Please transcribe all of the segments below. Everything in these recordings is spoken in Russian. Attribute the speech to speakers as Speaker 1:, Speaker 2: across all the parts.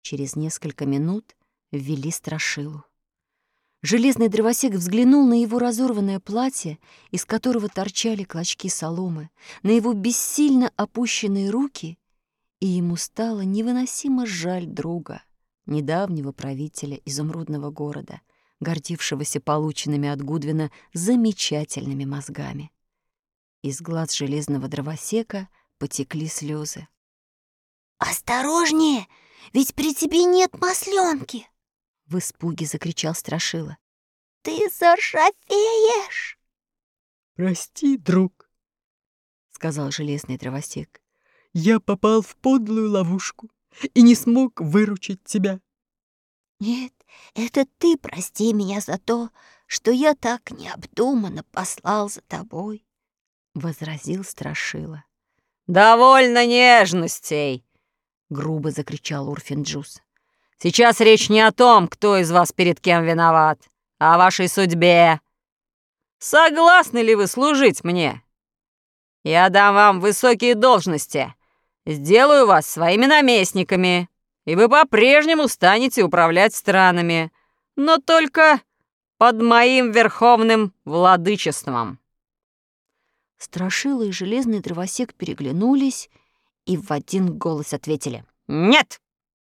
Speaker 1: Через несколько минут ввели Страшилу. Железный дровосек взглянул на его разорванное платье, из которого торчали клочки соломы, на его бессильно опущенные руки, и ему стало невыносимо жаль друга, недавнего правителя изумрудного города, гордившегося полученными от Гудвина замечательными мозгами. Из глаз железного дровосека потекли слезы.
Speaker 2: «Осторожнее, ведь при тебе нет масленки!»
Speaker 1: — в испуге закричал Страшила.
Speaker 2: «Ты заржавеешь!»
Speaker 3: «Прости, друг», — сказал железный дровосек. «Я попал в подлую ловушку и не смог выручить тебя».
Speaker 2: «Нет, это ты прости меня за то, что я так необдуманно послал за тобой»,
Speaker 1: — возразил Страшила.
Speaker 4: «Довольно нежностей!» — грубо закричал Урфин-Джюс. «Сейчас речь не о том, кто из вас перед кем виноват, а о вашей судьбе. Согласны ли вы служить мне? Я дам вам высокие должности, сделаю вас своими наместниками, и вы по-прежнему станете управлять странами, но только под моим верховным владычеством».
Speaker 1: Страшила и железный дровосек переглянулись и в один голос ответили:
Speaker 4: «Нет!»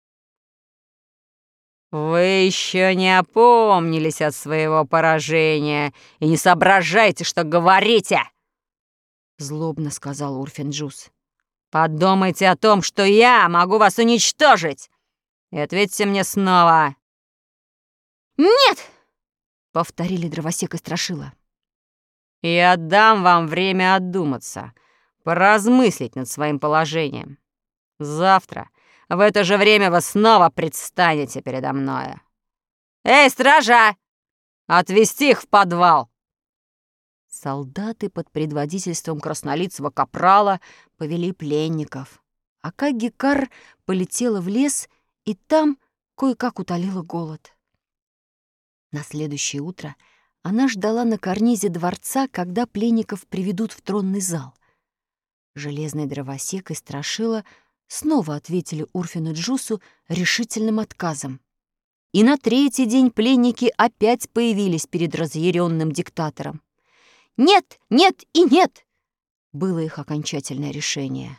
Speaker 4: «Вы еще не опомнились от своего поражения и не соображаете, что говорите!» Злобно сказал Урфин-Джюс. «Подумайте о том, что я могу вас уничтожить, и ответьте мне снова».
Speaker 2: «Нет!»
Speaker 1: — повторили дровосек и Страшила.
Speaker 4: «Я дам вам время одуматься, поразмыслить над своим положением. Завтра в это же время вы снова предстанете передо мною. Эй, стража! Отвести их в подвал!»
Speaker 1: Солдаты под предводительством краснолицего капрала повели пленников, а Каггикар полетела в лес и там кое-как утолила голод. На следующее утро она ждала на карнизе дворца, когда пленников приведут в тронный зал. Железный дровосек и Страшила снова ответили Урфину-Джусу решительным отказом. И на третий день пленники опять появились перед разъяренным диктатором. «Нет, нет и нет!» было их окончательное решение.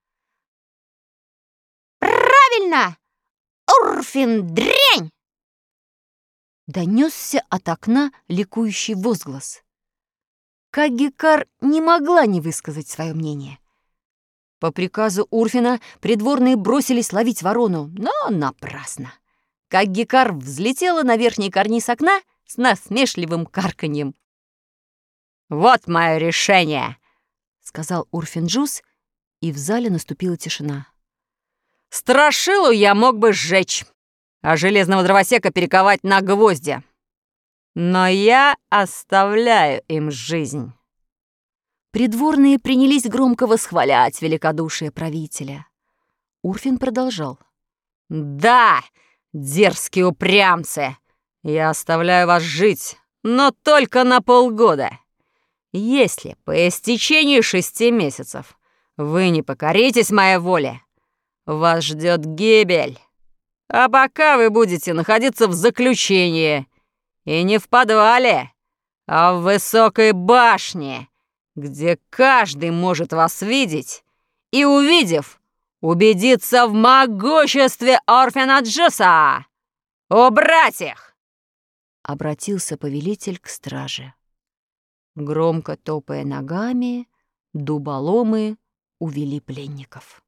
Speaker 2: «Правильно! Урфин, дрянь!»
Speaker 1: Донесся от окна ликующий возглас. Каггикар не могла не высказать свое мнение. По приказу Урфина придворные бросились ловить ворону, но напрасно. Каггикар взлетела на верхний карниз окна с насмешливым карканьем.
Speaker 4: «Вот мое решение!»
Speaker 1: — сказал Урфин-Джюс, и в зале наступила тишина.
Speaker 4: «Страшилу я мог бы сжечь, а железного дровосека перековать на гвозди. Но я оставляю им жизнь».
Speaker 1: Придворные принялись громко восхвалять великодушие правителя. Урфин продолжал.
Speaker 4: «Да, дерзкие упрямцы, я оставляю вас жить, но только на полгода. Если по истечении 6 месяцев вы не покоритесь моей воле, вас ждет гибель. А пока вы будете находиться в заключении, и не в подвале, а в высокой башне, где каждый может вас видеть и, увидев, убедиться в могуществе Урфина-Джюса. Убрать их!»
Speaker 1: Обратился повелитель к страже. Громко топая ногами, дуболомы увели пленников.